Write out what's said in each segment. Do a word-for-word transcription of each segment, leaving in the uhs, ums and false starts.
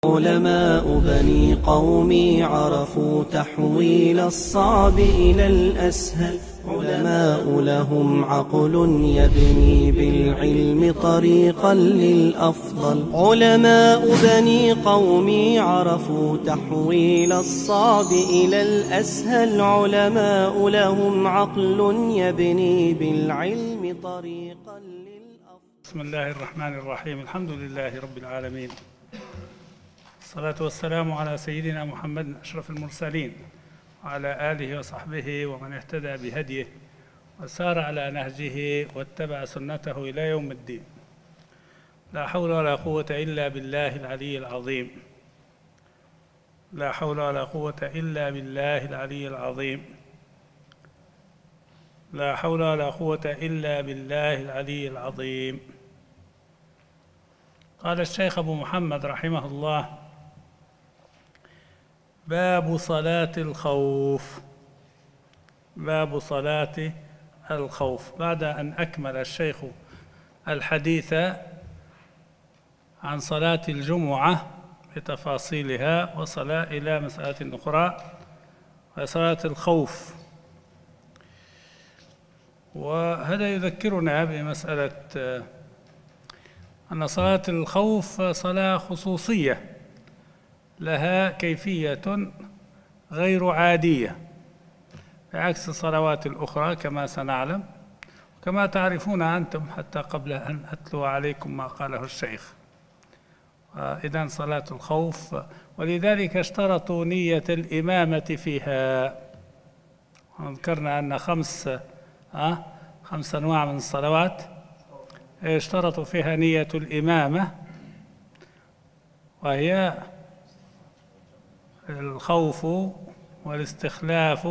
علماء بني قومي عرفوا تحويل الصعب إلى الأسهل. علماء لهم عقل يبني بالعلم طريقا للأفضل. علماء بني قومي عرفوا تحويل الصعب إلى الأسهل. علماء لهم عقل يبني بالعلم طريقا للأفضل. بسم الله الرحمن الرحيم. الحمد لله رب العالمين، الصلاة والسلام على سيدنا محمد أشرف المرسلين وعلى آله وصحبه ومن اهتدى بهديه وسار على نهجه واتبع سنته إلى يوم الدين. لا حول ولا قوة إلا بالله العلي العظيم. لا حول ولا قوة إلا بالله العلي العظيم. لا حول ولا قوة إلا بالله العلي العظيم. قال الشيخ أبو محمد رحمه الله: باب صلاة الخوف. باب صلاة الخوف. بعد أن أكمل الشيخ الحديث عن صلاة الجمعة بتفاصيلها وصل إلى مسألة أخرى وصلاة الخوف، وهذا يذكرنا بمسألة أن صلاة الخوف صلاة خصوصية لها كيفية غير عادية بعكس الصلوات الأخرى كما سنعلم وكما تعرفون أنتم حتى قبل أن أتلو عليكم ما قاله الشيخ. إذن صلاة الخوف، ولذلك اشترطوا نية الإمامة فيها. ذكرنا أن خمس أه خمس أنواع من الصلوات اشترطوا فيها نية الإمامة، وهي الخوف والاستخلاف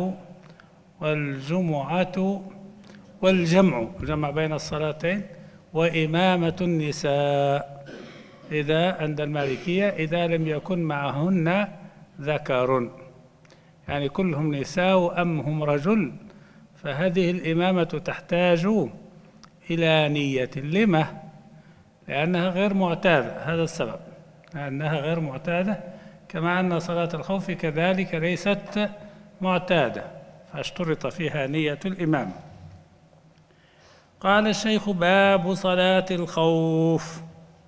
والجمعة والجمع، الجمع بين الصلاتين، وإمامة النساء إذا عند المالكية إذا لم يكن معهن ذكر، يعني كلهم نساء أم هم رجل، فهذه الإمامة تحتاج إلى نية. لما؟ لأنها غير معتادة، هذا السبب، لأنها غير معتادة، كما أن صلاة الخوف كذلك ليست معتادة، فاشترط فيها نية الإمام. قال الشيخ: باب صلاة الخوف.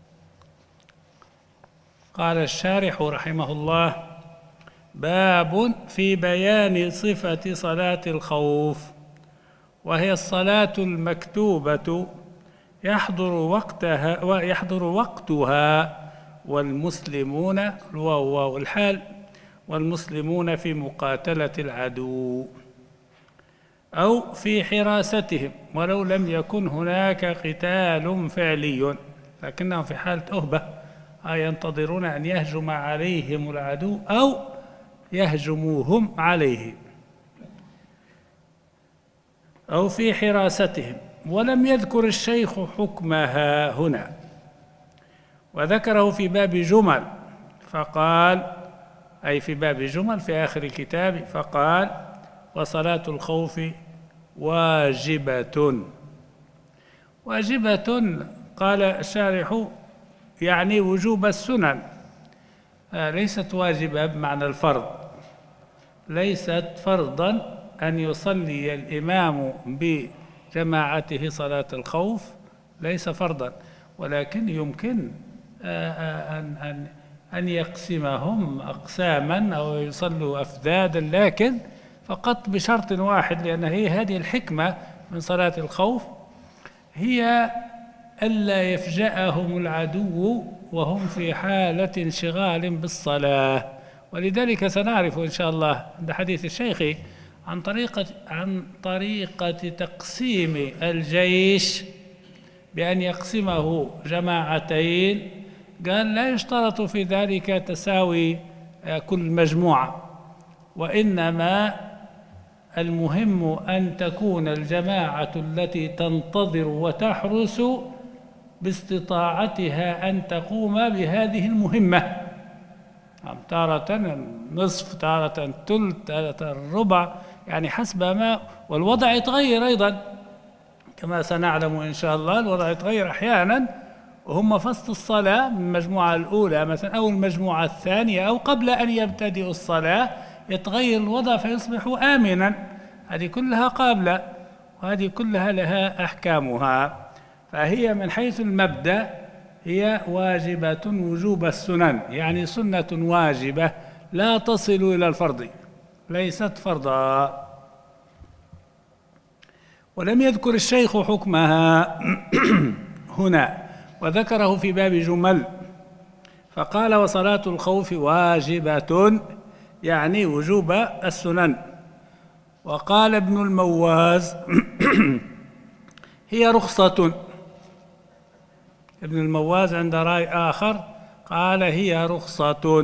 قال الشارح رحمه الله: باب في بيان صفة صلاة الخوف، وهي الصلاة المكتوبة يحضر وقتها ويحضر وقتها والمسلمون الواو الحال والمسلمون في مقاتلة العدو أو في حراستهم، ولو لم يكن هناك قتال فعلي، لكنهم في حالة أهبة، أي ينتظرون أن يهجم عليهم العدو أو يهجموهم عليه، أو في حراستهم. ولم يذكر الشيخ حكمها هنا، وذكره في باب جمل فقال، أي في باب جمل في آخر الكتاب، فقال: وصلاة الخوف واجبة. واجبة قال الشارح يعني وجوب السنن، ليست واجبة بمعنى الفرض، ليست فرضا أن يصلي الإمام بجماعته صلاة الخوف، ليس فرضا، ولكن يمكن أن أن أن يقسمهم أقساما أو يصلوا أفذاذا، لكن فقط بشرط واحد، لأن هي هذه الحكمة من صلاة الخوف، هي ألا يفجأهم العدو وهم في حالة انشغال بالصلاة. ولذلك سنعرف إن شاء الله عند حديث الشيخ عن طريقة عن طريقة تقسيم الجيش بأن يقسمه جماعتين. قال: لا يشترط في ذلك تساوي كل مجموعة، وإنما المهم أن تكون الجماعة التي تنتظر وتحرس باستطاعتها أن تقوم بهذه المهمة، تارة نصف، تارة ثلث، تارة ربع، يعني حسب ما، والوضع يتغير أيضا كما سنعلم إن شاء الله. الوضع يتغير أحيانا وهم فصل الصلاة من المجموعة الأولى مثلا أو المجموعة الثانية أو قبل أن يبتدئوا الصلاة يتغير الوضع فيصبحوا آمنا، هذه كلها قابلة وهذه كلها لها أحكامها. فهي من حيث المبدأ هي واجبة وجوب السنن، يعني سنة واجبة لا تصل إلى الفرض، ليست فرضا. ولم يذكر الشيخ حكمها هنا وذكره في باب جمل، فقال وصلاة الخوف واجبة يعني وجوب السنن. وقال ابن المواز هي رخصة. ابن المواز عند رأي آخر قال هي رخصة.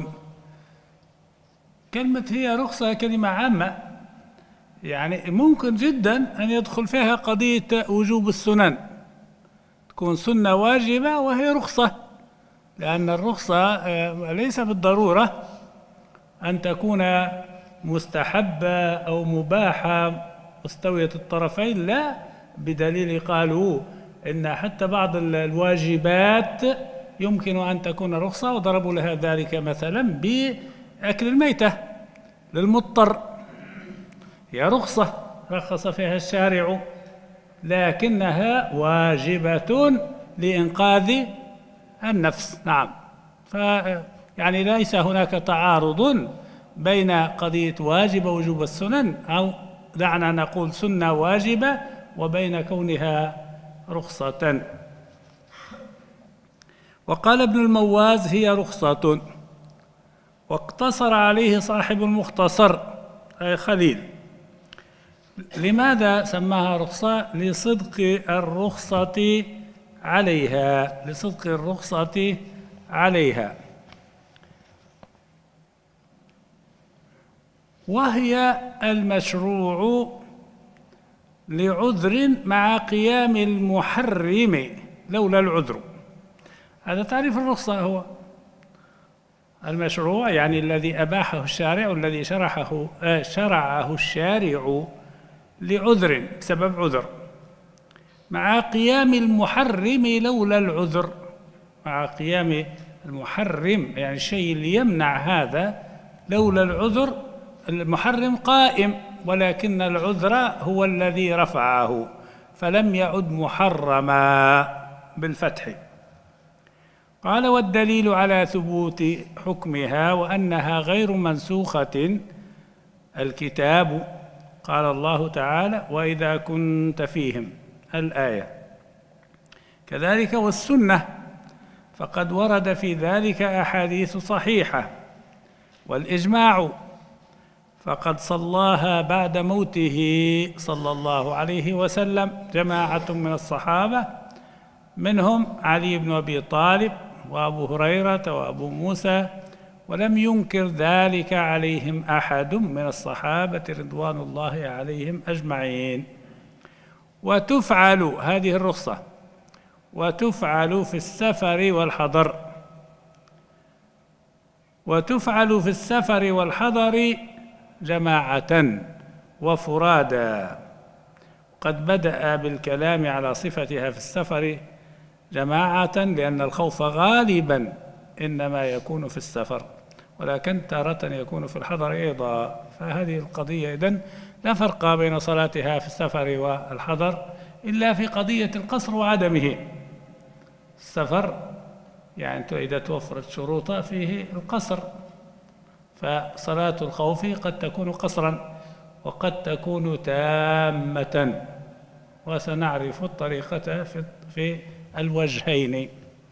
كلمة هي رخصة كلمة عامة، يعني ممكن جدا أن يدخل فيها قضية وجوب السنن، تكون سنة واجبة وهي رخصة، لأن الرخصة ليس بالضرورة أن تكون مستحبة أو مباحة مستوية الطرفين، لا، بدليل قالوا إن حتى بعض الواجبات يمكن أن تكون رخصة، وضربوا لها ذلك مثلا بأكل الميتة للمضطر، هي رخصة رخص فيها الشارع، لكنها واجبة لإنقاذ النفس. نعم، ف يعني ليس هناك تعارض بين قضية واجب وجوب السنن، أو دعنا نقول سنة واجبة، وبين كونها رخصة. وقال ابن المواز هي رخصة، واقتصر عليه صاحب المختصر أي خليل. لماذا سماها رخصة؟ لصدق الرخصة عليها، لصدق الرخصة عليها. وهي المشروع لعذر مع قيام المحرم لولا العذر. هذا تعريف الرخصة، هو المشروع يعني الذي أباحه الشارع والذي شرحه شرعه الشارع لعذر بسبب عذر، مع قيام المحرم لولا العذر، مع قيام المحرم يعني الشيء اللي يمنع هذا لولا العذر. المحرم قائم ولكن العذر هو الذي رفعه فلم يعد محرما بالفتح. قال والدليل على ثبوت حكمها وأنها غير منسوخة الكتاب، قال الله تعالى وإذا كنت فيهم الآية، كذلك والسنة فقد ورد في ذلك أحاديث صحيحة، والإجماع فقد صلاها بعد موته صلى الله عليه وسلم جماعة من الصحابة، منهم علي بن أبي طالب وأبو هريرة وأبو موسى، ولم ينكر ذلك عليهم أحد من الصحابة رضوان الله عليهم أجمعين. وتفعل هذه الرخصة وتفعل في السفر والحضر، وتفعل في السفر والحضر جماعة وفرادا. قد بدأ بالكلام على صفتها في السفر جماعة لأن الخوف غالبا إنما يكون في السفر، ولكن تارة يكون في الحضر أيضا. فهذه القضية إذن لا فرق بين صلاتها في السفر والحضر إلا في قضية القصر وعدمه. السفر يعني إذا توفرت شروطه فيه القصر، فصلاة الخوف قد تكون قصرا وقد تكون تامة، وسنعرف الطريقة في الوجهين.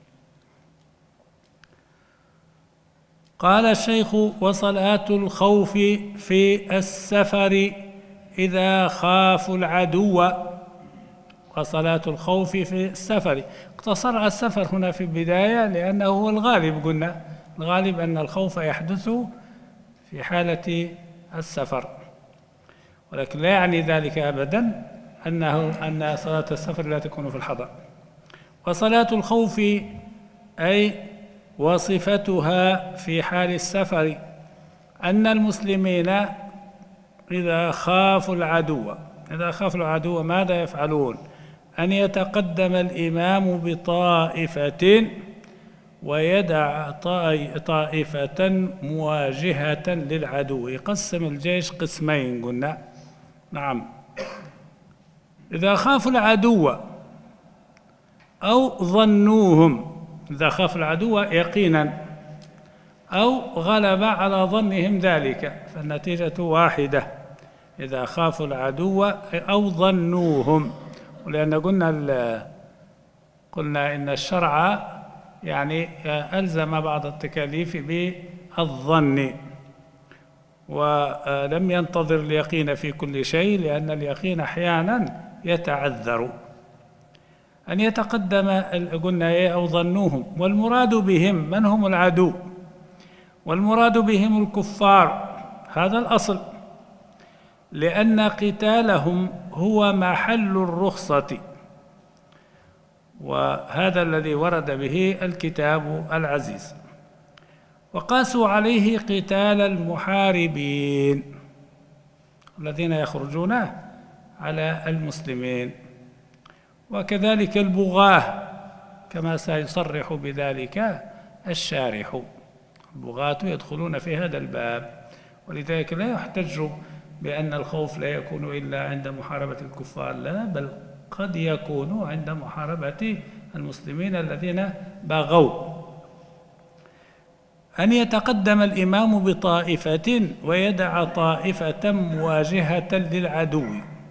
قال الشيخ وصلاة الخوف في السفر إذا خافوا العدو، وصلاة الخوف في السفر. اقتصر على السفر هنا في البداية لأنه هو الغالب، قلنا الغالب أن الخوف يحدث في حالة السفر، ولكن لا يعني ذلك أبدا أنه أن صلاة السفر لا تكون في الحضر. وصلاة الخوف أي وصفتها في حال السفر أن المسلمين إذا خافوا العدو إذا خافوا العدو ماذا يفعلون؟ أن يتقدم الإمام بطائفة ويدع طائفة مواجهة للعدو، يقسم الجيش قسمين قلنا. نعم، إذا خافوا العدو أو ظنوهم، إذا خاف العدو يقينا أو غلب على ظنهم ذلك فالنتيجة واحدة، إذا خافوا العدو أو ظنوهم. ولأن قلنا قلنا إن الشرع يعني ألزم بعض التكاليف بالظن، ولم ينتظر اليقين في كل شيء، لأن اليقين أحيانا يتعذر. أن يتقدم قلنا إيه أو ظنوهم، والمراد بهم من هم العدو؟ والمراد بهم الكفار، هذا الأصل، لأن قتالهم هو محل الرخصة، وهذا الذي ورد به الكتاب العزيز. وقاسوا عليه قتال المحاربين الذين يخرجون على المسلمين، وكذلك البغاة كما سيصرح بذلك الشارح، البغاة يدخلون في هذا الباب. ولذلك لا يحتج بأن الخوف لا يكون إلا عند محاربة الكفار، لا، بل قد يكون عند محاربة المسلمين الذين بغوا. أن يتقدم الإمام بطائفة ويدع طائفة مواجهة للعدو.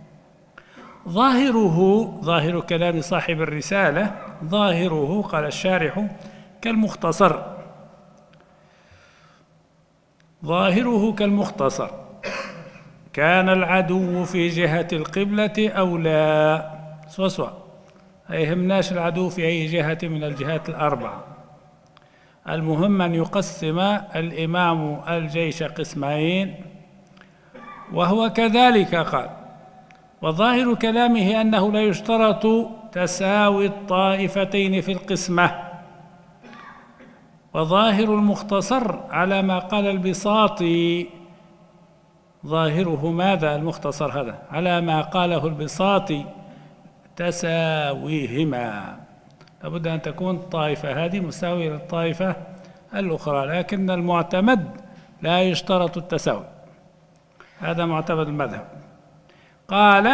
ظاهره، ظاهر كلام صاحب الرسالة، ظاهره قال الشارح كالمختصر، ظاهره كالمختصر، كان العدو في جهة القبلة أو لا، سوا سوا، ما يهمناش العدو في أي جهة من الجهات الأربعة، المهم أن يقسم الإمام الجيش قسمين. وهو كذلك قال. وظاهر كلامه أنه لا يشترط تساوي الطائفتين في القسمة. وظاهر المختصر على ما قال البساطي، ظاهره ماذا المختصر هذا؟ على ما قاله البساطي تساويهما، لابد أن تكون الطائفة هذه مساوية للطائفة الأخرى، لكن المعتمد لا يشترط التساوي، هذا معتمد المذهب. قال: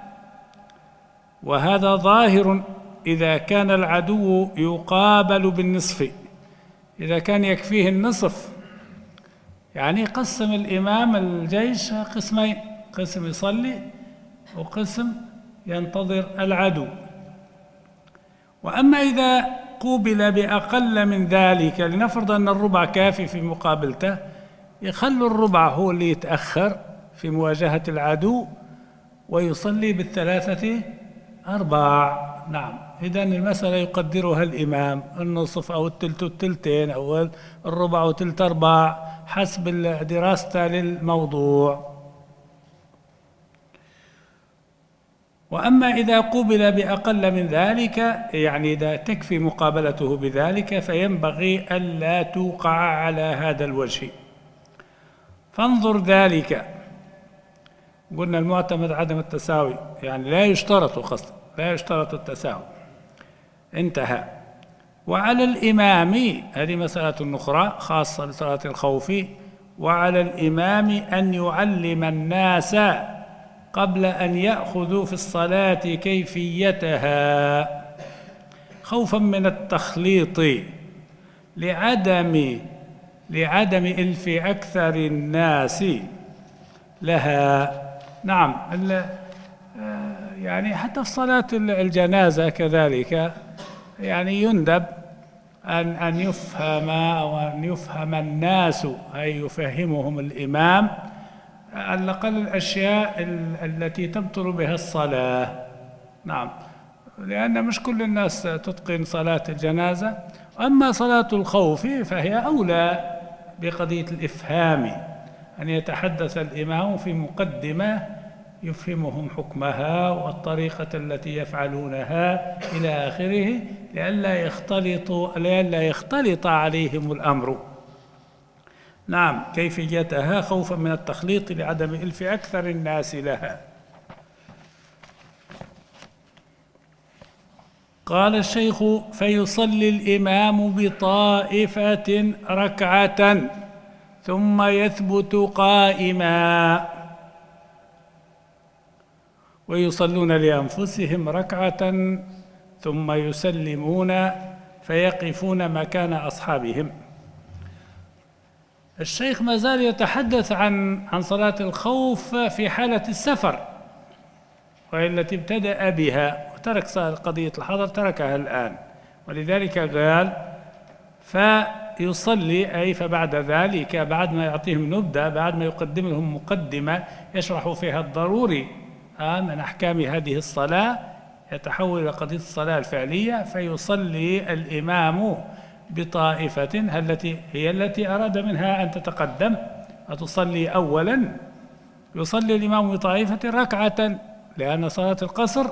وهذا ظاهر إذا كان العدو يقابل بالنصف، إذا كان يكفيه النصف، يعني قسم الإمام الجيش قسمين، قسم يصلي وقسم ينتظر العدو. وأما إذا قوبل بأقل من ذلك، لنفرض أن الربع كافي في مقابلته، يخلوا الربع هو اللي يتأخر في مواجهة العدو ويصلي بالثلاثة أرباع. نعم، إذن المسألة يقدرها الإمام، النصف أو التلت والتلتين أو الربع وتلت أرباع حسب دراسته للموضوع. وأما إذا قوبل بأقل من ذلك، يعني إذا تكفي مقابلته بذلك، فينبغي ألا توقع على هذا الوجه. فانظر ذلك، قلنا المعتمد عدم التساوي، يعني لا يشترط قصد لا يشترط التساوي، انتهى. وعلى الإمام، هذه مسألة أخرى خاصة لصلاة الخوف، وعلى الإمام أن يعلم الناس قبل أن يأخذوا في الصلاة كيفيتها، خوفا من التخليط لعدم لعدم إلف أكثر الناس لها. نعم، يعني حتى في صلاة الجنازة كذلك، يعني يندب أن أن يفهم أو أن يفهم الناس، أي يفهمهم الإمام على الأقل الأشياء التي تبطل بها الصلاة. نعم، لأن مش كل الناس تتقن صلاة الجنازة. أما صلاة الخوف فهي أولى بقضية الإفهام، أن يتحدث الإمام في مقدمة يفهمهم حكمها والطريقة التي يفعلونها إلى آخره، لئلا يختلط لئلا يختلط عليهم الأمر. نعم، كيفيتها خوفا من التخليط لعدم إلف أكثر الناس لها. قال الشيخ: فيصلي الإمام بطائفة ركعة ثم يثبت قائما، ويصلون لأنفسهم ركعة ثم يسلمون فيقفون مكان أصحابهم. الشيخ ما زال يتحدث عن عن صلاة الخوف في حالة السفر، وهي التي ابتدأ بها وترك قضية الحضر، تركها الآن، ولذلك قال: فيصلي، أي فبعد ذلك، بعد ما يعطيهم نبذة، بعد ما يقدم لهم مقدمة يشرح فيها الضروري من أحكام هذه الصلاة، يتحول إلى قضية الصلاة الفعلية. فيصلي الإمام بطائفة التي هي التي أراد منها أن تتقدم وتصلي أولا. يصلي الإمام بطائفة ركعة، لأن صلاة القصر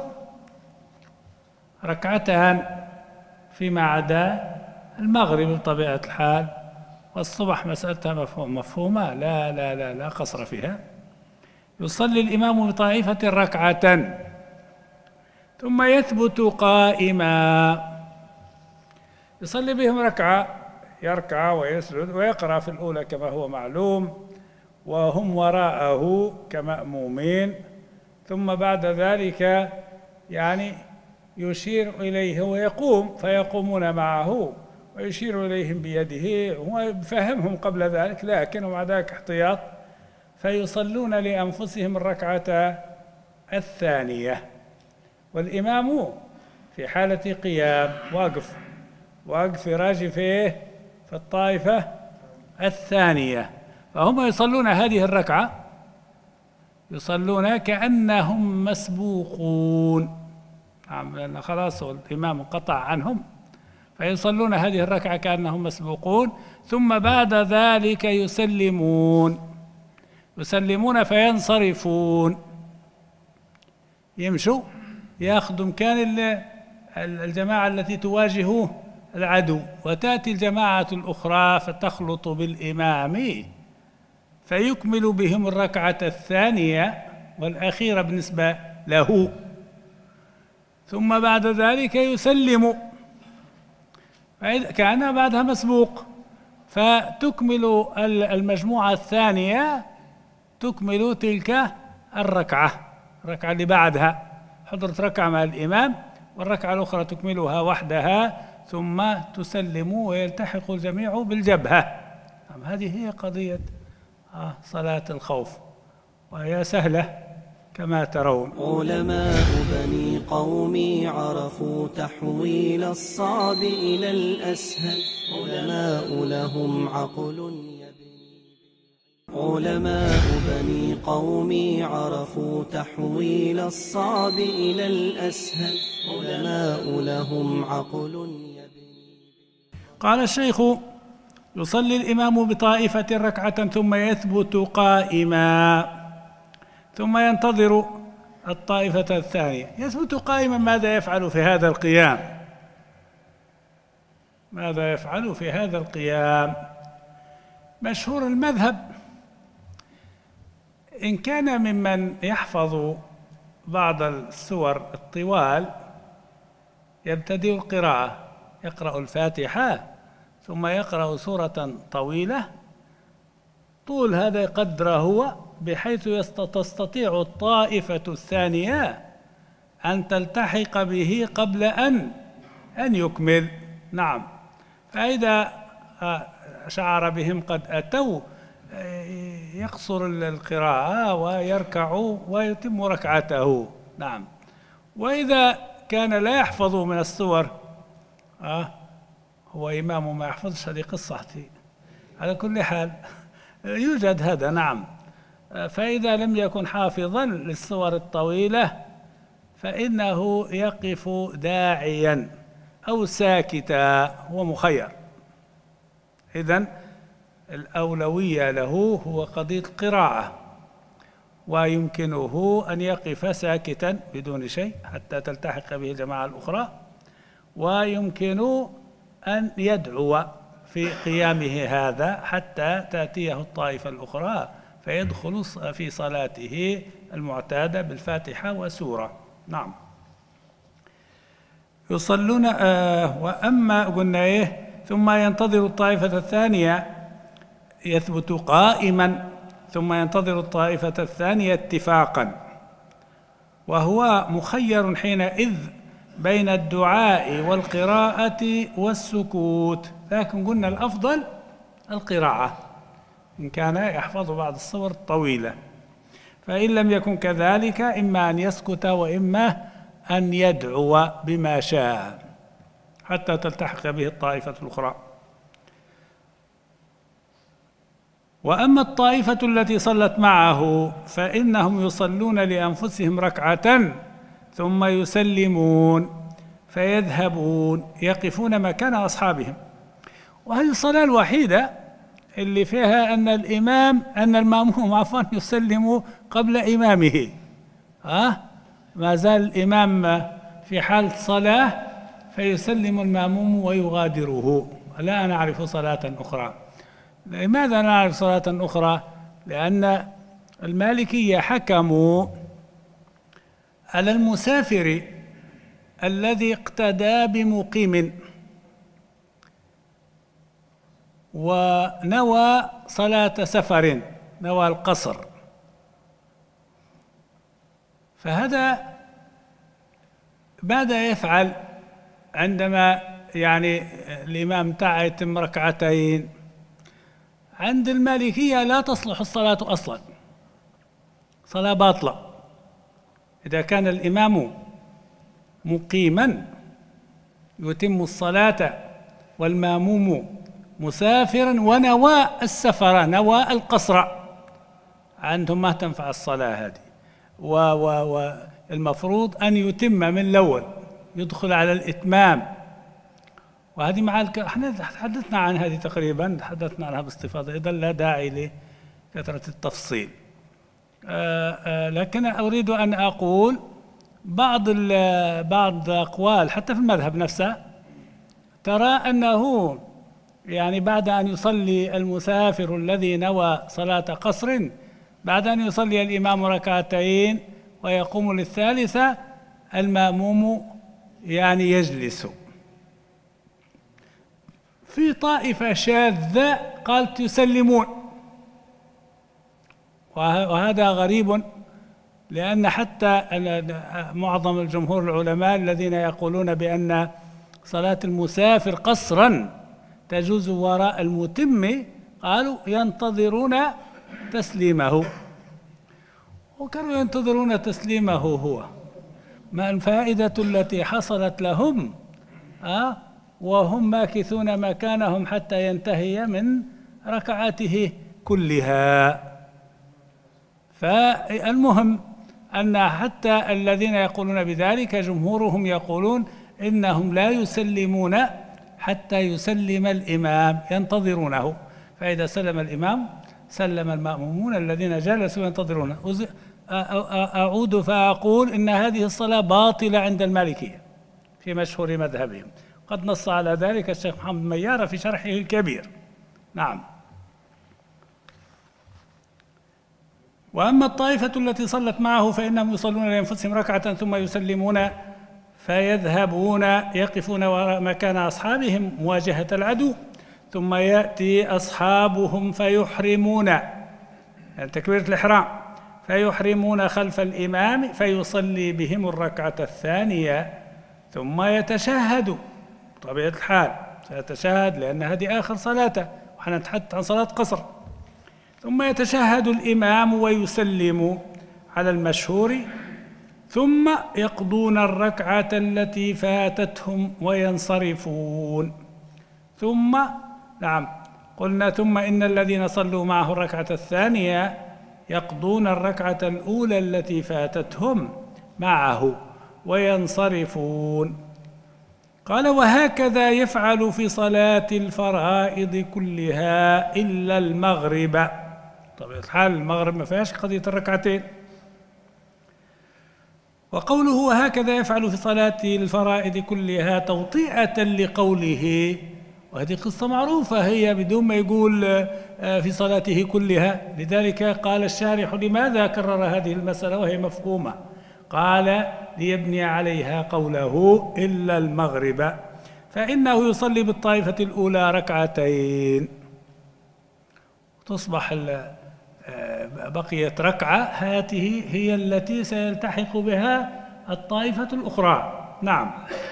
ركعتان فيما عدا المغرب بطبيعة الحال، والصبح مسألتها مفهوم مفهومة لا لا لا لا قصر فيها. يصلي الإمام بطائفة ركعة ثم يثبت قائما، يصلي بهم ركعة، يركع ويسجد ويقرأ في الأولى كما هو معلوم، وهم وراءه كمأمومين، ثم بعد ذلك يعني يشير إليه ويقوم فيقومون معه ويشير إليهم بيده، ويفهمهم قبل ذلك، لكن ومع ذلك احتياط. فيصلون لأنفسهم الركعة الثانية، والإمام في حالة قيام واقف واقف راجي فيه في الطائفة الثانية، فهم يصلون هذه الركعة، يصلون كأنهم مسبوقون، لأن خلاص الإمام انقطع عنهم، فيصلون هذه الركعة كأنهم مسبوقون. ثم بعد ذلك يسلمون يسلمون فينصرفون، يمشوا ياخذوا مكان الجماعة التي تواجه العدو، وتأتي الجماعة الأخرى فتخلط بالإمام فيكمل بهم الركعة الثانية والأخيرة بالنسبة له، ثم بعد ذلك يسلم كأنها بعدها مسبوق، فتكمل المجموعة الثانية تكمل تلك الركعة الركعة اللي بعدها، حضرت ركعة مع الإمام والركعة الأخرى تكملها وحدها، ثم تسلم ويلتحق الجميع بالجبهة. هذه هي قضية صلاة الخوف، وهي سهلة كما ترون. علماء بني قومي عرفوا تحويل الصعب إلى الأسهل، علماء لهم عقل علماء بني قومي عرفوا تحويل الصعب إلى الأسهل، علماء لهم عقل. قال الشيخ: يصلي الإمام بطائفة ركعة ثم يثبت قائما، ثم ينتظر الطائفة الثانية. يثبت قائما، ماذا يفعل في هذا القيام؟ ماذا يفعل في هذا القيام؟ مشهور المذهب، إن كان ممن يحفظ بعض السور الطوال يبتدئ القراءة، يقرأ الفاتحة ثم يقرأ سورة طويلة، طول هذا قدره هو، بحيث تستطيع الطائفة الثانية أن تلتحق به قبل أن أن يكمل. نعم، فإذا شعر بهم قد أتوا يقصر القراءة ويركع ويتم ركعته. نعم، وإذا كان لا يحفظ من السور، آه هو إمام ما يحفظش، هذه قصة. على كل حال يوجد هذا. نعم، فإذا لم يكن حافظا للسور الطويلة فإنه يقف داعيا أو ساكتا، هو مخير. إذن الأولوية له هو قضية القراءة، ويمكنه أن يقف ساكتا بدون شيء حتى تلتحق به الجماعة الأخرى، ويمكن أن يدعو في قيامه هذا حتى تأتيه الطائفة الأخرى فيدخل في صلاته المعتادة بالفاتحة وسورة. نعم. يصلون آه وأما قلنا إيه ثم ينتظر الطائفة الثانية يثبت قائما ثم ينتظر الطائفة الثانية اتفاقا، وهو مخير حينئذ بين الدعاء والقراءة والسكوت، لكن قلنا الأفضل القراءة إن كان يحفظ بعض الصور الطويلة، فإن لم يكن كذلك إما أن يسكت وإما أن يدعو بما شاء حتى تلتحق به الطائفة الأخرى. وأما الطائفة التي صلت معه فإنهم يصلون لأنفسهم ركعة ثم يسلمون فيذهبون يقفون مكان أصحابهم. وهذه الصلاة الوحيدة اللي فيها أن الإمام أن المأموم عفوا يسلم قبل إمامه. أه؟ ما زال الإمام في حال صلاة فيسلم المأموم ويغادره. لا نعرف صلاة أخرى. لماذا نعرف صلاة أخرى؟ لأن المالكية حكموا على المسافر الذي اقتدى بمقيم ونوى صلاة سفر، نوى القصر، فهذا ماذا يفعل عندما يعني الإمام تاعه يتم ركعتين؟ عند المالكية لا تصلح الصلاة أصلا، صلاة باطلة إذا كان الإمام مقيما يتم الصلاة والماموم مسافرا ونوى السفر، نوى القصر، عندهم ما تنفع الصلاة هذه. والمفروض أن يتم من الأول، يدخل على الإتمام. وهذه مع الك... احنا تحدثنا عن هذه تقريبا، تحدثنا عنها باستفاضة، إذا لا داعي لكثرة التفصيل. آآ آآ لكن أريد أن أقول بعض بعض أقوال حتى في المذهب نفسه ترى أنه يعني بعد أن يصلي المسافر الذي نوى صلاة قصر، بعد أن يصلي الإمام ركعتين ويقوم للثالثة، المأموم يعني يجلس. في طائفة شاذة قالت يسلمون، وهذا غريب، لأن حتى معظم الجمهور العلماء الذين يقولون بأن صلاة المسافر قصرا تجوز وراء المتم قالوا ينتظرون تسليمه. وكانوا ينتظرون تسليمه هو ما الفائدة التي حصلت لهم أه؟ وهم ماكثون مكانهم حتى ينتهي من ركعاته كلها. فالمهم أن حتى الذين يقولون بذلك جمهورهم يقولون إنهم لا يسلمون حتى يسلم الإمام، ينتظرونه، فإذا سلم الإمام سلم المأمومون الذين جلسوا ينتظرونه. أعود فأقول إن هذه الصلاة باطلة عند المالكية في مشهور مذهبهم، قد نص على ذلك الشيخ محمد ميارة في شرحه الكبير. نعم. وأما الطائفة التي صلت معه فإنهم يصلون لأنفسهم ركعة ثم يسلمون فيذهبون يقفون وراء مكان أصحابهم مواجهة العدو، ثم يأتي أصحابهم فيحرمون، يعني تكبيرة الإحرام، فيحرمون خلف الإمام فيصلي بهم الركعة الثانية ثم يتشهد. طبيعة الحال سيتشهد لأن هذه آخر صلاته، وحنا نتحدث عن صلاة قصر. ثم يتشهد الإمام ويسلم على المشهور، ثم يقضون الركعة التي فاتتهم وينصرفون. ثم نعم قلنا ثم إن الذين صلوا معه الركعة الثانية يقضون الركعة الأولى التي فاتتهم معه وينصرفون. قال وهكذا يفعل في صلاة الفرائض كلها إلا المغرب. طبعا الحال المغرب ما فيهاش قضية الركعتين. وقوله وهكذا يفعل في صلاة الفرائض كلها توطئة لقوله، وهذه قصة معروفة هي بدون ما يقول في صلاته كلها، لذلك قال الشارح لماذا كرر هذه المسألة وهي مفهومة. قال ليبني عليها قوله إلا المغرب فإنه يصلي بالطائفة الأولى ركعتين، تصبح بقيت ركعة هذه هي التي سيلتحق بها الطائفة الأخرى. نعم.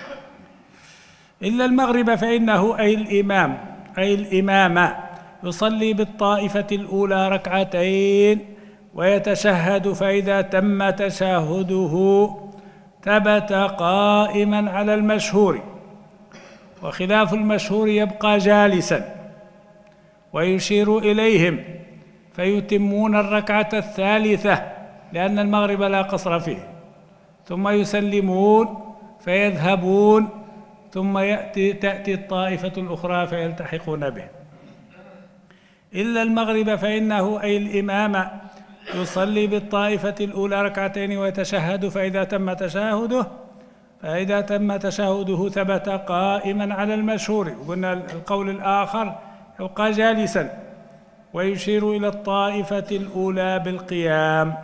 إلا المغرب فإنه أي الإمام أي الإمام يصلي بالطائفة الأولى ركعتين ويتشهد، فإذا تم تشهده ثبت قائما على المشهور، وخلاف المشهور يبقى جالسا ويشير إليهم فيتمون الركعة الثالثة لأن المغرب لا قصر فيه، ثم يسلمون فيذهبون، ثم يأتي تأتي الطائفة الأخرى فيلتحقون به. إلا المغرب فإنه أي الإمام يصلي بالطائفة الأولى ركعتين ويتشهد، فإذا تم تشهده فإذا تم تشهده ثبت قائما على المشهور، وقلنا القول الآخر يبقى جالسا ويشير إلى الطائفة الأولى بالقيام.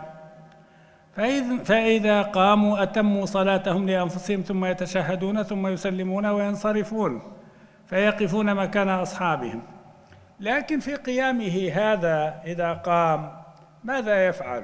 فإذا قاموا أتموا صلاتهم لأنفسهم ثم يتشهدون ثم يسلمون وينصرفون فيقفون مكان أصحابهم. لكن في قيامه هذا إذا قام ماذا يفعل؟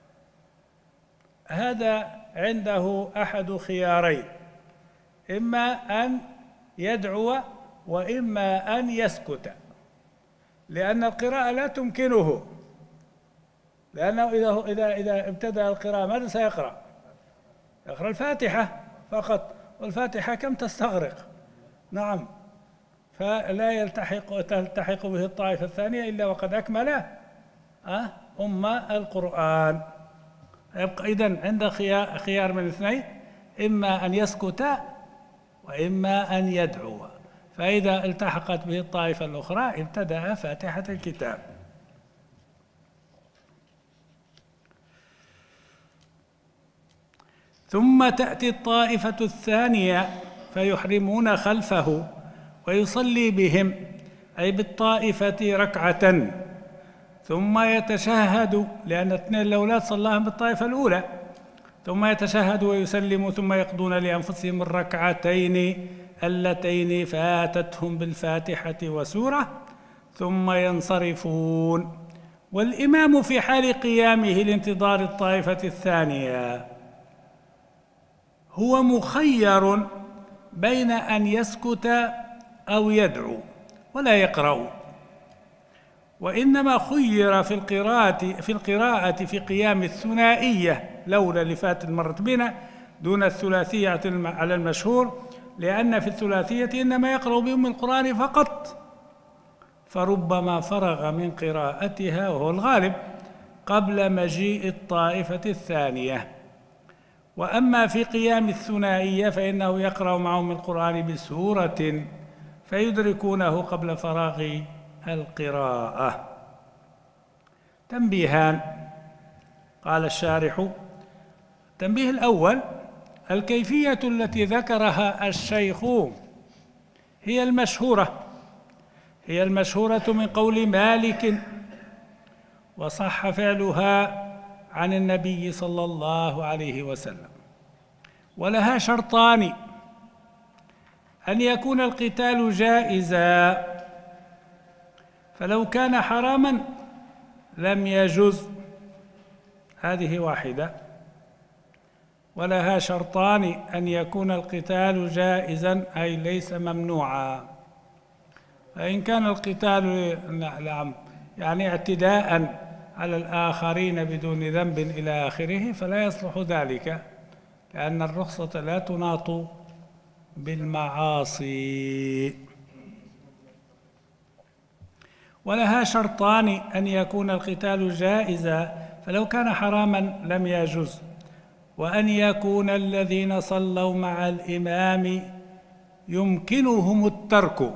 هذا عنده أحد خيارين، إما أن يدعو وإما أن يسكت، لأن القراءة لا تمكنه، لأنه إذا إذا إذا ابتدأ القراءة ماذا سيقرأ؟ يقرأ الفاتحة فقط، والفاتحة كم تستغرق؟ نعم، فلا يلتحق تلتحق به الطائفة الثانية إلا وقد أكمل أه أم القرآن. يبقى إذن عنده خيار, خيار من اثنين، إما أن يسكت وإما أن يدعو، فإذا التحقت به الطائفة الأخرى ابتدأ فاتحة الكتاب. ثم تأتي الطائفة الثانية فيحرمون خلفه ويصلي بهم أي بالطائفة ركعة، ثم يتشهد لأن اثنين الأولاد صلاهم بالطائفة الأولى، ثم يتشهد ويسلم، ثم يقضون لأنفسهم الركعتين اللتين فاتتهم بالفاتحة وسورة، ثم ينصرفون. والإمام في حال قيامه لانتظار الطائفة الثانية هو مخير بين أن يسكت أو يدعو ولا يقرأ، وإنما خير في القراءة في القراءة في قيام الثنائية لولا اللي فات مرت بنا دون الثلاثية على المشهور، لأن في الثلاثية إنما يقرأ بأم القرآن فقط، فربما فرغ من قراءتها وهو الغالب قبل مجيء الطائفة الثانية. وأما في قيام الثنائية فإنه يقرأ معهم القرآن بسورة فيدركونه قبل فراغ القراءة. تنبيهان قال الشارح: التنبيه الأول: الكيفية التي ذكرها الشيخ هي المشهورة هي المشهورة من قول مالك، وصح فعلها عن النبي صلى الله عليه وسلم، ولها شرطان: أن يكون القتال جائزا، فلو كان حراما لم يجز، هذه واحدة. ولها شرطان: أن يكون القتال جائزا أي ليس ممنوعا، فإن كان القتال نعم يعني اعتداء على الآخرين بدون ذنب إلى آخره فلا يصلح ذلك، لأن الرخصة لا تناط بالمعاصي. ولها شرطان: أن يكون القتال جائزا، فلو كان حراما لم يجز، وأن يكون الذين صلوا مع الإمام يمكنهم الترك.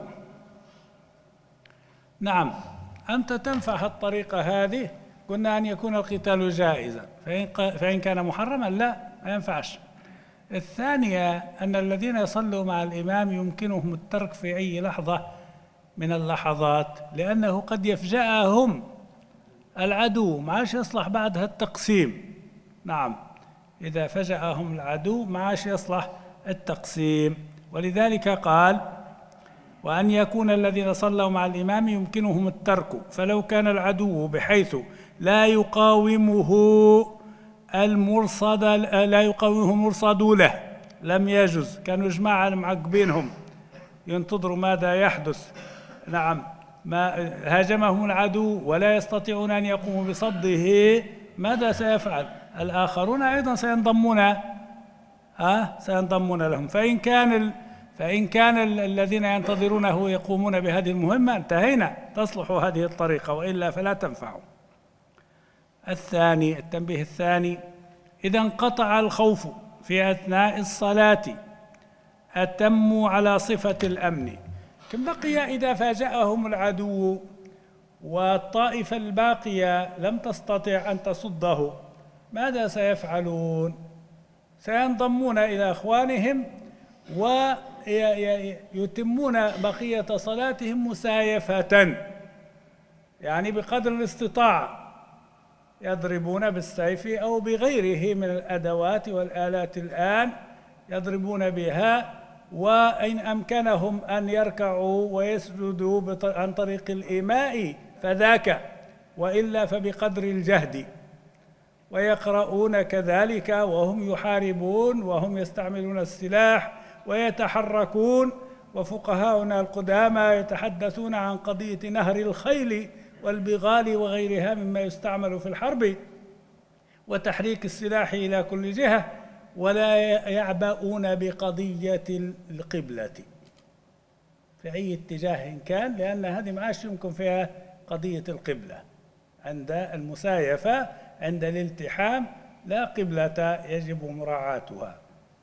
نعم، أنت تنفع الطريقة هذه، قلنا أن يكون القتال جائزا، فإن كان محرما لا ما ينفعش. الثانية أن الذين يصلوا مع الإمام يمكنهم الترك في أي لحظة من اللحظات، لأنه قد يفجأهم العدو، ما عادش يصلح بعدها التقسيم. نعم، إذا فجأهم العدو ما عادش يصلح التقسيم. ولذلك قال: وأن يكون الذين صلوا مع الإمام يمكنهم الترك، فلو كان العدو بحيث لا يقاومه المرصد لا يقاومه المرصد له لم يجز. كانوا جماعة معقبينهم ينتظروا ماذا يحدث. نعم، ما هاجمهم العدو ولا يستطيعون أن يقوموا بصده، ماذا سيفعل؟ الآخرون أيضا سينضمون ها سينضمون لهم. فإن كان ال... فإن كان ال... الذين ينتظرونه يقومون بهذه المهمة انتهينا، تصلح هذه الطريقة، وإلا فلا تنفع. الثاني، التنبيه الثاني: إذا انقطع الخوف في أثناء الصلاة أتموا على صفة الأمن. كم بقي إذا فاجأهم العدو والطائفة الباقية لم تستطع أن تصده، ماذا سيفعلون؟ سينضمون إلى إخوانهم ويتمون بقية صلاتهم مسايفة، يعني بقدر الاستطاعة، يضربون بالسيف أو بغيره من الأدوات والآلات الآن يضربون بها، وإن أمكنهم أن يركعوا ويسجدوا عن طريق الإيماء فذاك، وإلا فبقدر الجهد. ويقرؤون كذلك وهم يحاربون وهم يستعملون السلاح ويتحركون. وفقهاؤنا القدامى يتحدثون عن قضية نهر الخيل والبغال وغيرها مما يستعمل في الحرب وتحريك السلاح إلى كل جهة، ولا يعبؤون بقضية القبلة في أي اتجاه كان، لأن هذه ما عادش يمكن فيها قضية القبلة. عند المسايفة، عند الالتحام، لا قبلة يجب مراعاتها.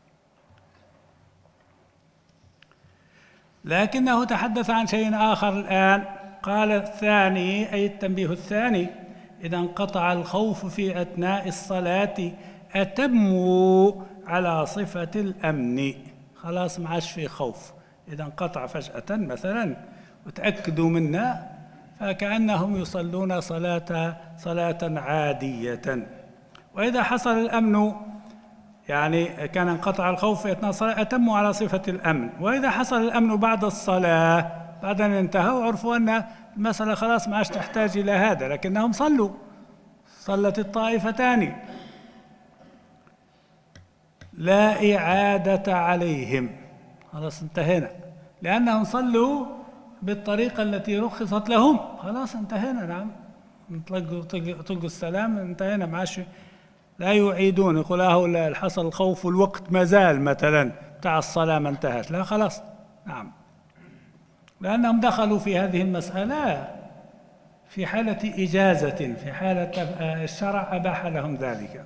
لكنه تحدث عن شيء آخر الآن، قال: الثاني، أي التنبيه الثاني: إذا انقطع الخوف في أثناء الصلاة أتموا على صفة الأمن. خلاص ما عادش في خوف، إذا انقطع فجأة مثلا وتأكدوا منا، فكأنهم يصلون صلاة صلاة عادية. وإذا حصل الأمن، يعني كان انقطع الخوف في أثناء الصلاة، أتموا على صفة الأمن. وإذا حصل الأمن بعد الصلاة، بعد أن انتهوا عرفوا أن المسألة خلاص ما عادش تحتاج إلى هذا، لكنهم صلوا، صلت الطائفتان، لا إعادة عليهم، خلاص انتهينا، لأنهم صلوا بالطريقة التي رخصت لهم، خلاص انتهينا. نعم، طلقوا طلقوا السلام، انتهينا، ما عادش لا يعيدون. يقول اه حصل الخوف والوقت ما زال مثلا بتاع الصلاة ما انتهت، لا خلاص. نعم، لأنهم دخلوا في هذه المسألة في حالة إجازة، في حالة الشرع أباح لهم ذلك.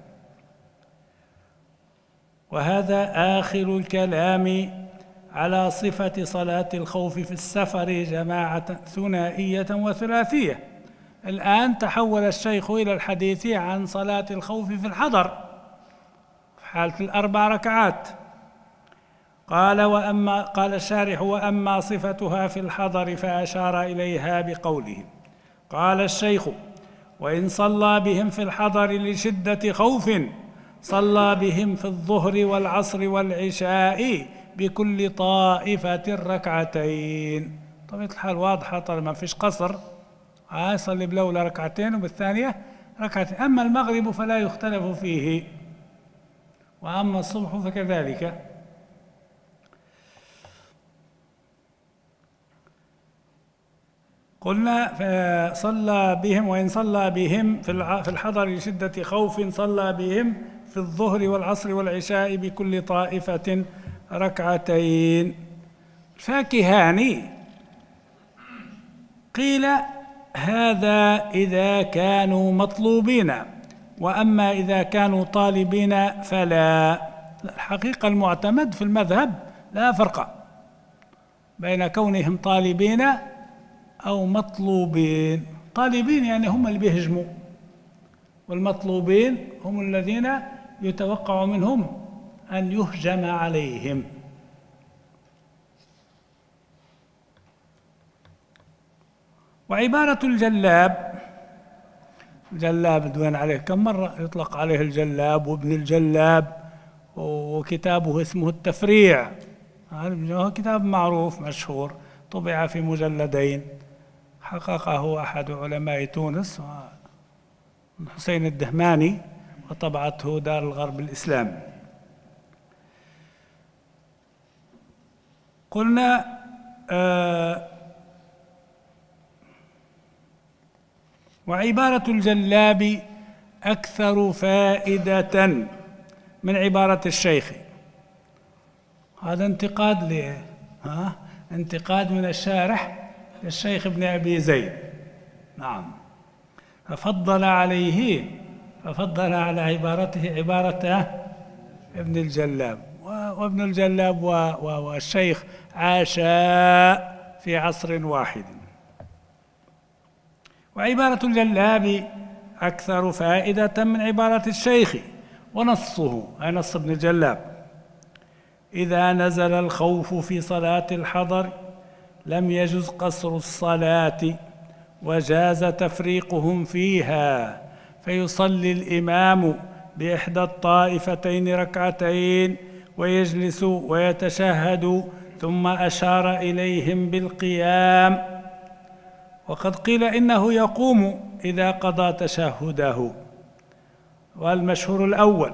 وهذا آخر الكلام على صفة صلاة الخوف في السفر جماعة ثنائية وثلاثية. الآن تحول الشيخ إلى الحديث عن صلاة الخوف في الحضر في حالة الأربع ركعات. قال: وأما قال الشارح: وأما صفتها في الحضر فأشار إليها بقوله. قال الشيخ: وإن صلى بهم في الحضر لشدة خوف صلى بهم في الظهر والعصر والعشاء بكل طائفة ركعتين. طبيعة الحال واضحة، طالما ما فيش قصر يصلي بالأولى ركعتين وبالثانية ركعتين. أما المغرب فلا يختلف فيه، وأما الصبح فكذلك. قلنا فصلى بهم، وإن صلى بهم في الحضر لشدة خوف صلى بهم في الظهر والعصر والعشاء بكل طائفة ركعتين. الفاكهاني قيل: هذا إذا كانوا مطلوبين، وأما إذا كانوا طالبين فلا. الحقيقة المعتمد في المذهب لا فرق بين كونهم طالبين أو مطلوبين. طالبين يعني هم اللي بيهجموا، والمطلوبين هم الذين يتوقع منهم أن يهجم عليهم. وعبارة الجلاب جلاب دوين عليه كم مرة يطلق عليه الجلاب وابن الجلاب، وكتابه اسمه التفريع، هذا كتاب معروف مشهور طبع في مجلدين، حققه أحد علماء تونس حسين الدهماني وطبعته دار الغرب الإسلامي. قلنا آه وعبارة الجلاب أكثر فائدة من عبارة الشيخ. هذا انتقاد ليه؟ ها؟ انتقاد من الشارح للشيخ ابن أبي زيد. نعم، ففضل عليه ففضل على عبارته عبارة ابن الجلاب، وابن الجلاب والشيخ عاشا في عصر واحد. وعبارة الجلاب أكثر فائدة من عبارة الشيخ، ونصه أي نص ابن الجلاب: إذا نزل الخوف في صلاة الحضر لم يجز قصر الصلاة وجاز تفريقهم فيها، فيصلي الإمام بإحدى الطائفتين ركعتين ويجلس ويتشهد، ثم أشار إليهم بالقيام. وقد قيل إنه يقوم إذا قضى تشهده، والمشهور الأول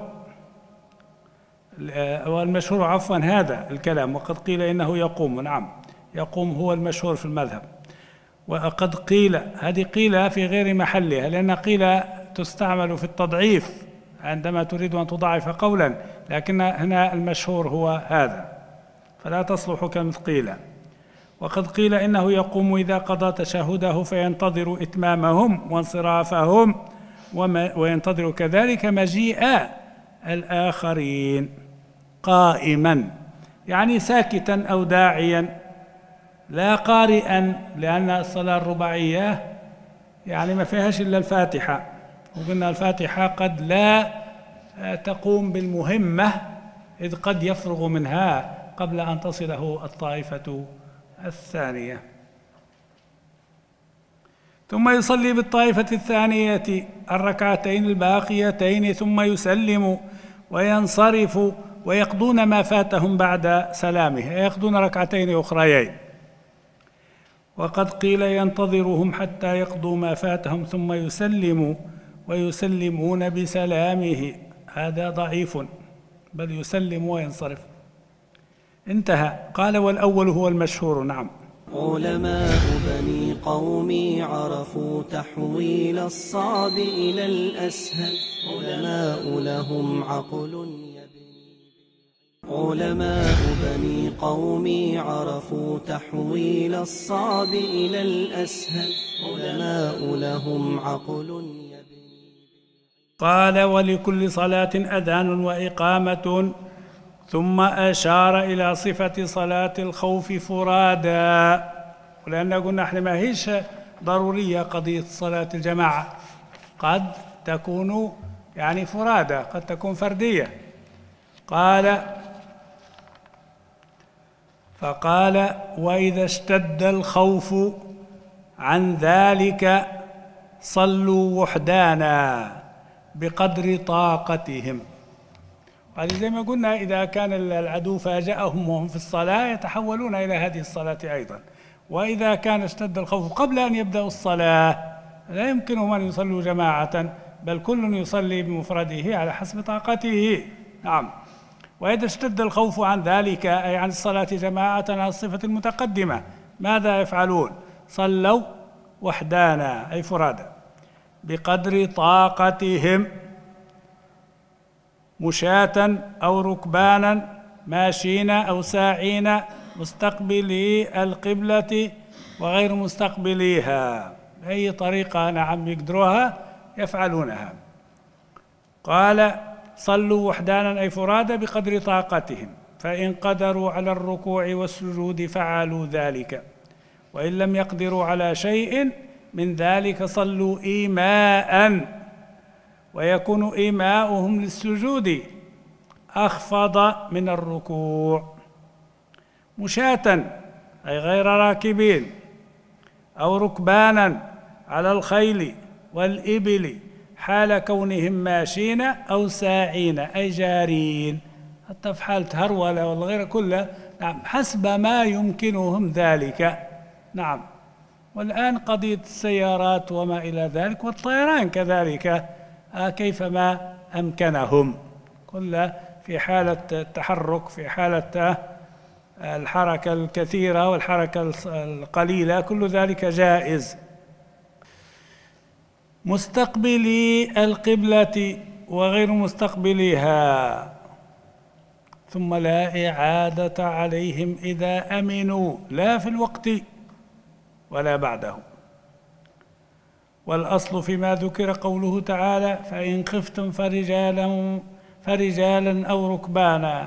والمشهور عفوا هذا الكلام، وقد قيل إنه يقوم. نعم، يقوم هو المشهور في المذهب. وقد قيل، هذه قيل في غير محلها، لأن قيل تستعمل في التضعيف عندما تريد أن تضعف قولا، لكن هنا المشهور هو هذا، فلا تصلح كلمة قيل. وقد قيل إنه يقوم إذا قضى تشهده فينتظر إتمامهم وانصرافهم، وينتظر كذلك مجيء الآخرين قائما، يعني ساكتا أو داعيا لا قارئا، لأن الصلاة الرباعية يعني ما فيهاش إلا الفاتحة، وقلنا الفاتحة قد لا تقوم بالمهمة، إذ قد يفرغ منها قبل أن تصله الطائفة الثانية. ثم يصلي بالطائفة الثانية الركعتين الباقيتين، ثم يسلم وينصرف، ويقضون ما فاتهم بعد سلامه، يقضون ركعتين أخريين. وقد قيل ينتظرهم حتى يقضوا ما فاتهم ثم يسلموا ويسلمون بسلامه، هذا ضعيف، بل يسلم وينصرف. انتهى. قال: والأول هو المشهور. نعم. علماء بني قومي عرفوا تحويل الصعب إلى الأسهل، علماء لهم عقل يبني. علماء بني قومي عرفوا تحويل الصعب إلى الأسهل، علماء لهم عقل يبني. قال: ولكل صلاة أذان وإقامة، ثم أشار إلى صفة صلاة الخوف فرادا، ولأن قلنا احنا ما هيش ضرورية قضية صلاة الجماعة، قد تكون يعني فرادا، قد تكون فردية. قال: فقال: وإذا اشتد الخوف عن ذلك صلوا وحدانا بقدر طاقتهم. هذه زي ما قلنا، إذا كان العدو فاجأهم وهم في الصلاة يتحولون إلى هذه الصلاة أيضا. وإذا كان اشتد الخوف قبل أن يبدأوا الصلاة لا يمكنهم أن يصلوا جماعة، بل كل يصلي بمفرده على حسب طاقته. نعم. وإذا اشتد الخوف عن ذلك أي عن الصلاة جماعة على الصفة المتقدمة، ماذا يفعلون؟ صلوا وحدانا أي فرادا بقدر طاقتهم، مشاة أو ركبانا، ماشين أو ساعين، مستقبلي القبلة وغير مستقبليها، أي طريقة نعم يقدروها يفعلونها. قال: صلوا وحدانا أي فرادى بقدر طاقتهم، فإن قدروا على الركوع والسجود فعلوا ذلك، وإن لم يقدروا على شيء من ذلك صلوا إيماء، ويكون إيماؤهم للسجود أخفض من الركوع. مشاة أي غير راكبين، أو ركبانا على الخيل والإبل حال كونهم ماشين أو ساعين أي جارين، حتى في حالة هرولة والغير كلها، نعم، حسب ما يمكنهم ذلك. نعم. والآن قضية السيارات وما إلى ذلك والطيران كذلك كيفما أمكنهم، كلها في حالة التحرك، في حالة الحركة الكثيرة والحركة القليلة، كل ذلك جائز. مستقبلي القبلة وغير مستقبليها، ثم لا إعادة عليهم إذا أمنوا، لا في الوقت ولا بعده. والأصل فيما ذكر قوله تعالى: فإن خفتم فرجالا فرجالا أو ركبانا،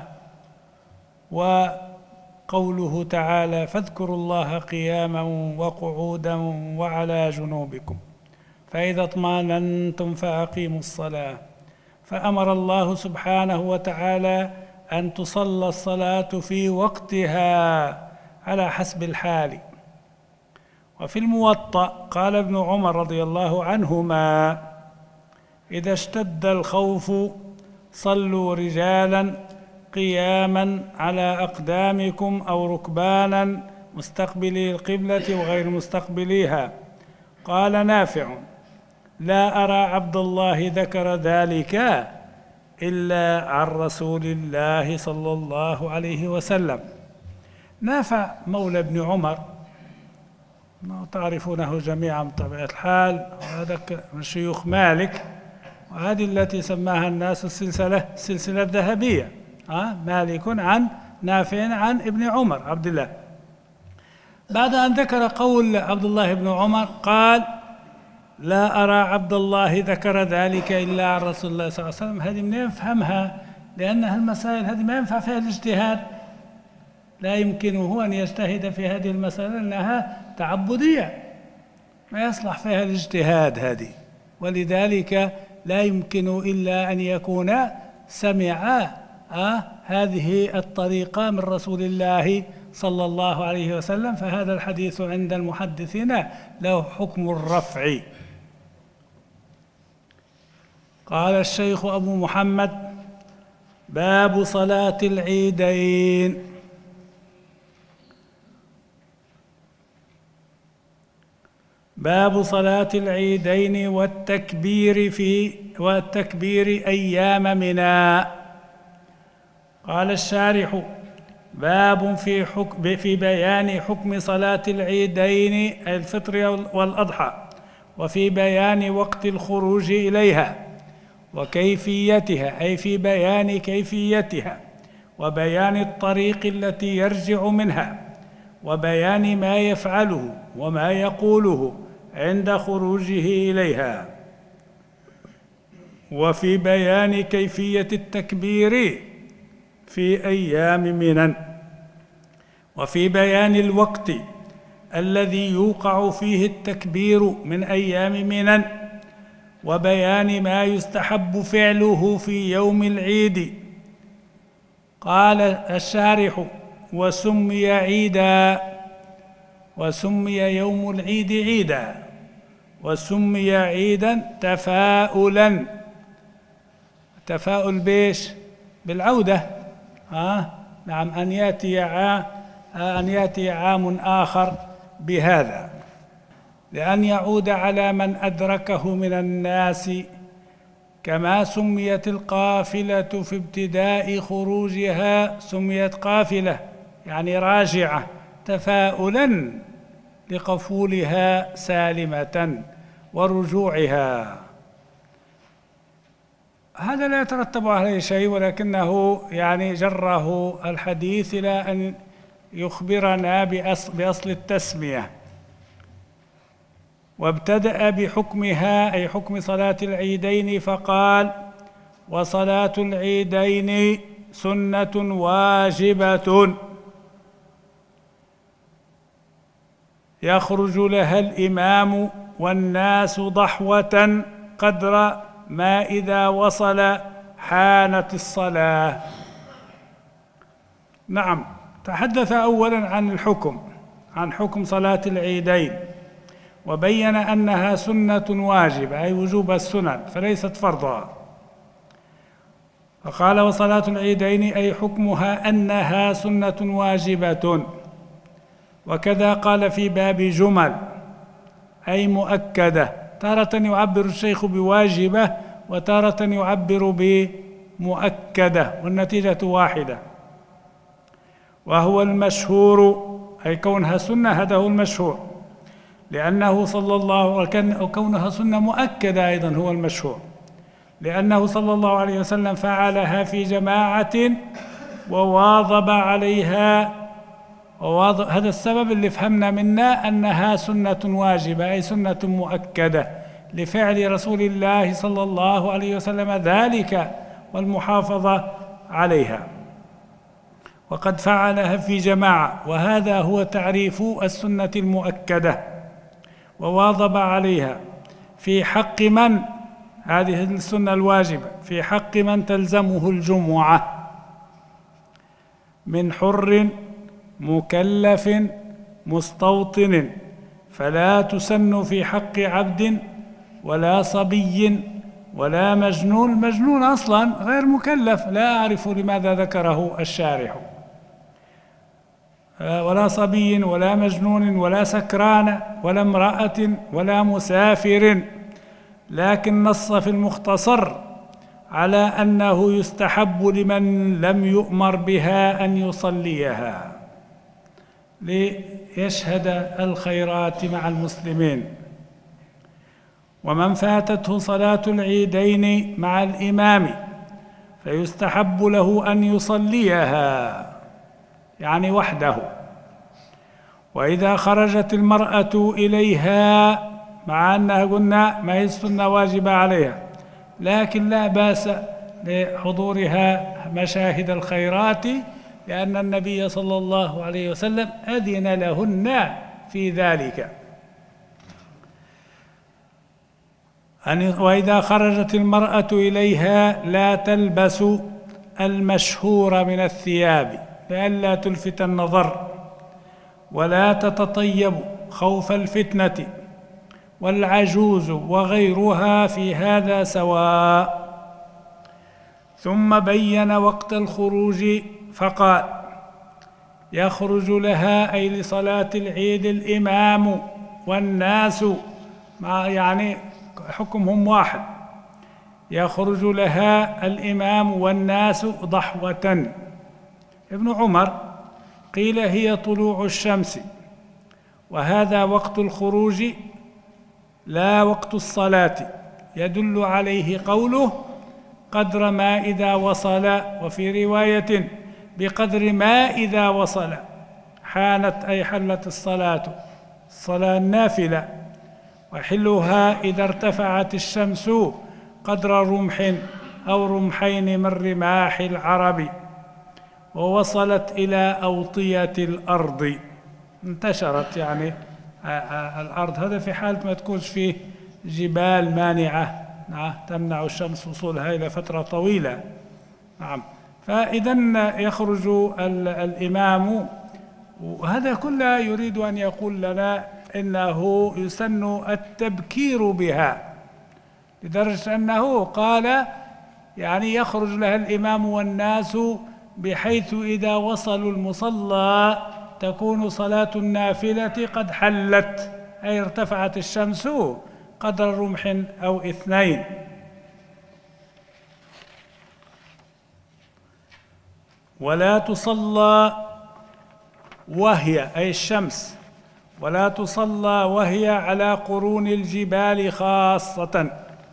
وقوله تعالى: فاذكروا الله قياما وقعودا وعلى جنوبكم فإذا اطمأننتم فأقيموا الصلاة. فأمر الله سبحانه وتعالى أن تصلى الصلاة في وقتها على حسب الحال. وفي الموطأ قال ابن عمر رضي الله عنهما: إذا اشتد الخوف صلوا رجالا قياما على أقدامكم أو ركبانا مستقبلي القبلة وغير مستقبليها. قال نافع: لا أرى عبد الله ذكر ذلك إلا عن رسول الله صلى الله عليه وسلم. نافع مولى ابن عمر، تعرفونه جميعا بطبيعة الحال، وهذا من شيوخ مالك، وهذه التي سماها الناس السلسلة السلسلة الذهبية، ها مالك عن نافع عن ابن عمر عبد الله. بعد أن ذكر قول عبد الله بن عمر قال: لا أرى عبد الله ذكر ذلك إلا عن رسول الله صلى الله عليه وسلم. هذه منين نفهمها؟ لأنها المسائل هذه ما ينفع فيها الاجتهاد، لا يمكنه أن يجتهد في هذه المسألة لأنها تعبدية، ما يصلح فيها الاجتهاد هذه، ولذلك لا يمكن إلا أن يكون سمع آه هذه الطريقة من رسول الله صلى الله عليه وسلم. فهذا الحديث عند المحدثين له حكم الرفع. قال الشيخ أبو محمد: باب صلاة العيدين. باب صلاة العيدين والتكبير في والتكبير أيام منى. قال الشارح: باب في حكم في بيان حكم صلاة العيدين الفطر والأضحى، وفي بيان وقت الخروج إليها وكيفيتها، أي في بيان كيفيتها وبيان الطريق التي يرجع منها، وبيان ما يفعله وما يقوله عند خروجه إليها، وفي بيان كيفية التكبير في أيام منى، وفي بيان الوقت الذي يوقع فيه التكبير من أيام منى، وبيان ما يستحب فعله في يوم العيد. قال الشارح: وسمي عيدا، وسمي يوم العيد عيدا، وسمي عيدا تفاؤلا. تفاؤل بيش؟ بالعودة، ها نعم، أن يأتي عام أن يأتي عام آخر بهذا، لأن يعود على من أدركه من الناس، كما سميت القافلة في ابتداء خروجها سميت قافلة يعني راجعة، تفاؤلا لقفولها سالمة ورجوعها. هذا لا يترتب عليه شيء، ولكنه يعني جره الحديث إلى أن يخبرنا بأصل, بأصل التسمية. وابتدأ بحكمها أي حكم صلاة العيدين فقال: وصلاة العيدين سنة واجبة يخرج لها الإمام والناس ضحوة قدر ما إذا وصل حانت الصلاة. نعم، تحدث أولا عن الحكم، عن حكم صلاة العيدين، وبين أنها سنة واجبة أي وجوب السنن فليست فرضا. فقال وصلاة العيدين أي حكمها أنها سنة واجبة. وكذا قال في باب جمل أي مؤكدة، تارة يعبر الشيخ بواجبة وتارة يعبر بمؤكدة والنتيجة واحدة. وهو المشهور أي كونها سنة، هذا هو المشهور، لأنه صلى الله عليه وكونها سنة مؤكدة أيضا هو المشهور، لأنه صلى الله عليه وسلم فعلها في جماعة وواظب عليها. وواظب هذا السبب اللي فهمنا منا أنها سنة واجبة أي سنة مؤكدة لفعل رسول الله صلى الله عليه وسلم ذلك والمحافظة عليها، وقد فعلها في جماعة، وهذا هو تعريف السنة المؤكدة. وواظب عليها في حق من، هذه السنة الواجبة في حق من تلزمه الجمعة من حر مكلف مستوطن، فلا تسن في حق عبد ولا صبي ولا مجنون. مجنون أصلا غير مكلف، لا أعرف لماذا ذكره الشارح. ولا صبي ولا مجنون ولا سكران ولا امرأة ولا مسافر، لكن نص في المختصر على أنه يستحب لمن لم يؤمر بها أن يصليها ليشهد الخيرات مع المسلمين. ومن فاتته صلاة العيدين مع الإمام فيستحب له أن يصليها يعني وحده. وإذا خرجت المرأة إليها، مع أنها قلنا ما هي السنة واجبة عليها، لكن لا بأس لحضورها مشاهد الخيرات، لأن النبي صلى الله عليه وسلم أذن لهن في ذلك. وإذا خرجت المرأة إليها لا تلبس المشهور من الثياب لئلا تلفت النظر، ولا تتطيب خوف الفتنة، والعجوز وغيرها في هذا سواء. ثم بين وقت الخروج فقال يخرج لها أي لصلاة العيد الإمام والناس، مع يعني حكمهم واحد، يخرج لها الإمام والناس ضحوة. ابن عمر قيل هي طلوع الشمس، وهذا وقت الخروج لا وقت الصلاة، يدل عليه قوله قدر ما إذا وصل، وفي رواية بقدر ما إذا وصل، حانت أي حلت الصلاة، الصلاة النافلة، وحلها إذا ارتفعت الشمس قدر رمح أو رمحين من رماح العرب، ووصلت إلى أوطية الأرض، انتشرت يعني الأرض. هذا في حالة ما تكونش فيه جبال مانعة تمنع الشمس وصولها إلى فترة طويلة. نعم، فإذا يخرج الإمام، وهذا كله يريد أن يقول لنا إنه يسن التبكير بها، لدرجة أنه قال يعني يخرج لها الإمام والناس، بحيث إذا وصلوا المصلى تكون صلاة النافلة قد حلت، أي ارتفعت الشمس قدر رمح أو اثنين. ولا تصلى وهي أي الشمس، ولا تصلى وهي على قرون الجبال خاصة،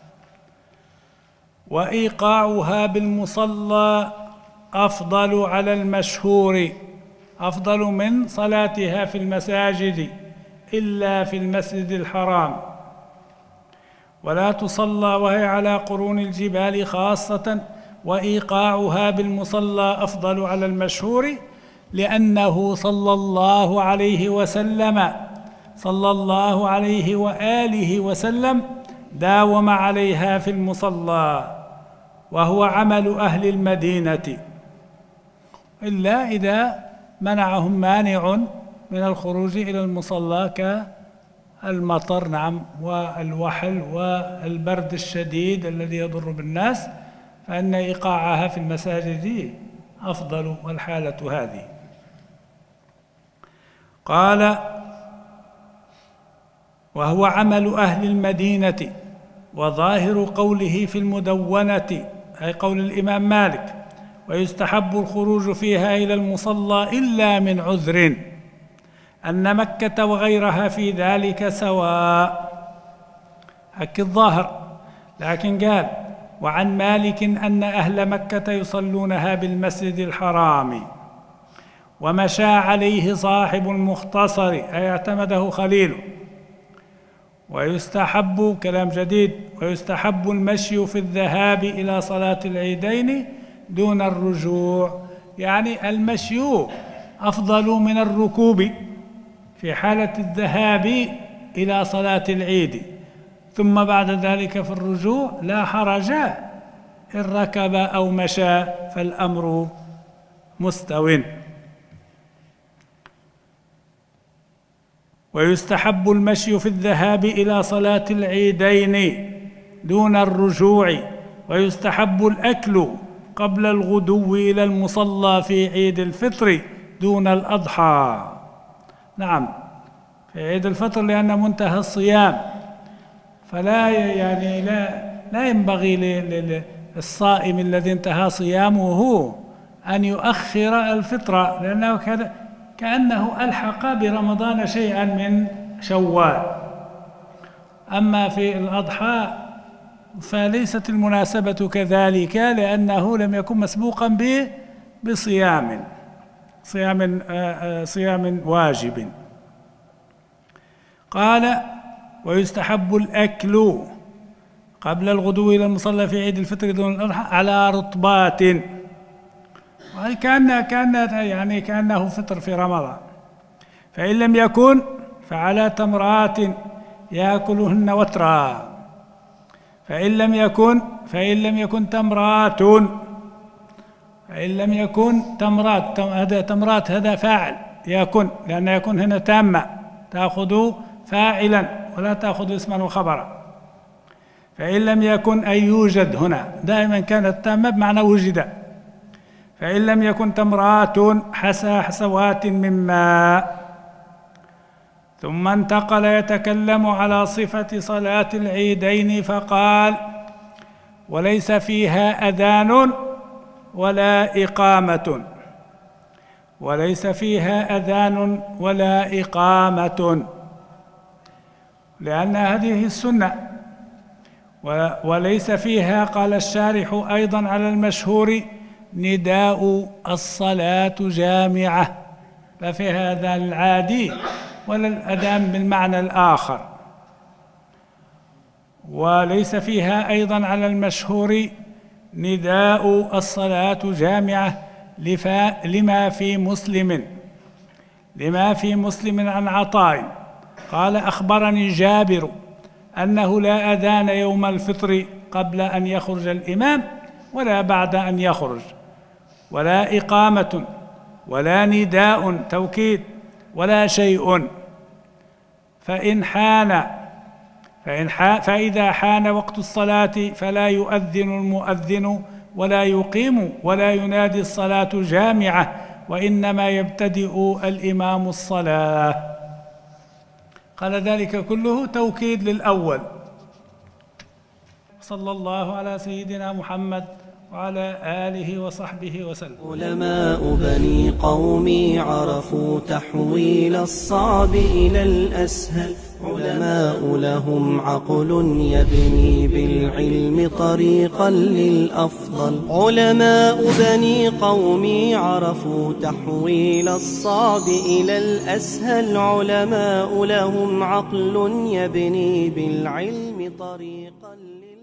وإيقاعها بالمصلى أفضل على المشهور، أفضل من صلاتها في المساجد إلا في المسجد الحرام. ولا تصلى وهي على قرون الجبال خاصة، وإيقاعها بالمصلى أفضل على المشهور، لأنه صلى الله عليه وسلم صلى الله عليه وآله وسلم داوم عليها في المصلى، وهو عمل أهل المدينة، إلا إذا منعهم مانع من الخروج إلى المصلى المطر نعم والوحل والبرد الشديد الذي يضر بالناس، فإن إيقاعها في المساجد أفضل، والحالة هذه. قال: وهو عمل أهل المدينة وظاهر قوله في المدونة، أي قول الإمام مالك: ويستحب الخروج فيها إلى المصلى إلا من عذر، أن مكة وغيرها في ذلك سواء. هك الظاهر. لكن قال: وعن مالك أن أهل مكة يصلونها بالمسجد الحرام، ومشى عليه صاحب المختصر، أي اعتمده خليله. ويستحب، كلام جديد، ويستحب المشي في الذهاب إلى صلاة العيدين دون الرجوع، يعني المشي أفضل من الركوب في حالة الذهاب إلى صلاة العيد، ثم بعد ذلك في الرجوع لا حرج إن ركب أو مشى، فالأمر مستو. ويستحب المشي في الذهاب إلى صلاة العيدين دون الرجوع، ويستحب الأكل قبل الغدو إلى المصلى في عيد الفطر دون الأضحى. نعم، في عيد الفطر لأن منتهى الصيام، فلا يعني لا لا ينبغي للصائم الذي انتهى صيامه أن يؤخر الفطر، لأنه كأنه ألحق برمضان شيئا من شوال. أما في الأضحى فليست المناسبة كذلك، لأنه لم يكن مسبوقا بصيام صيام صيام واجب. قال: ويستحب الأكل قبل الغدو إلى المصلى في عيد الفطر دون الأضحى على رطبات، كأنه كأنه يعني كأنه فطر في رمضان. فإن لم يكن فعلى تمرات يأكلهن وترا، فإن لم يكن فإن لم يكن تمرات فإن لم يكن تمرات هذا تمرات هذا فاعل يكن، لأن يكن هنا تامة، تأخذ فاعلا ولا تأخذ اسما وخبرا. فإن لم يكن أي يوجد، هنا دائما كانت تامة بمعنى وجد. فإن لم يكن تمرات حسى حسوات من ماء. ثم انتقل يتكلم على صفة صلاة العيدين فقال: وليس فيها أذان ولا إقامة، وليس فيها أذان ولا إقامة، لأن هذه السنة. وليس فيها، قال الشارح أيضا على المشهور: نداء الصلاة جامعة، لا فيها أذان العادي ولا الأذان بالمعنى الآخر. وليس فيها أيضا على المشهور نداء الصلاة جامعة لما في مسلم لما في مسلم عن عطاء قال: أخبرني جابر أنه لا أذان يوم الفطر قبل أن يخرج الإمام ولا بعد أن يخرج، ولا إقامة ولا نداء توكيد ولا شيء. فإن حان فإن حان فإذا حان وقت الصلاة فلا يؤذن المؤذن ولا يقيم ولا ينادي الصلاة جامعة، وإنما يبتدئ الإمام الصلاة. قال ذلك كله توكيد للأول. صلى الله على سيدنا محمد وعلى آله وصحبه وسلم. علماء بني قومي عرفوا تحويل الصعب إلى الأسهل، علماء لهم عقل يبني بالعلم طريقا للأفضل. علماء بني قومي عرفوا تحويل الصعب إلى الأسهل، علماء لهم عقل يبني بالعلم طريقا للأفضل.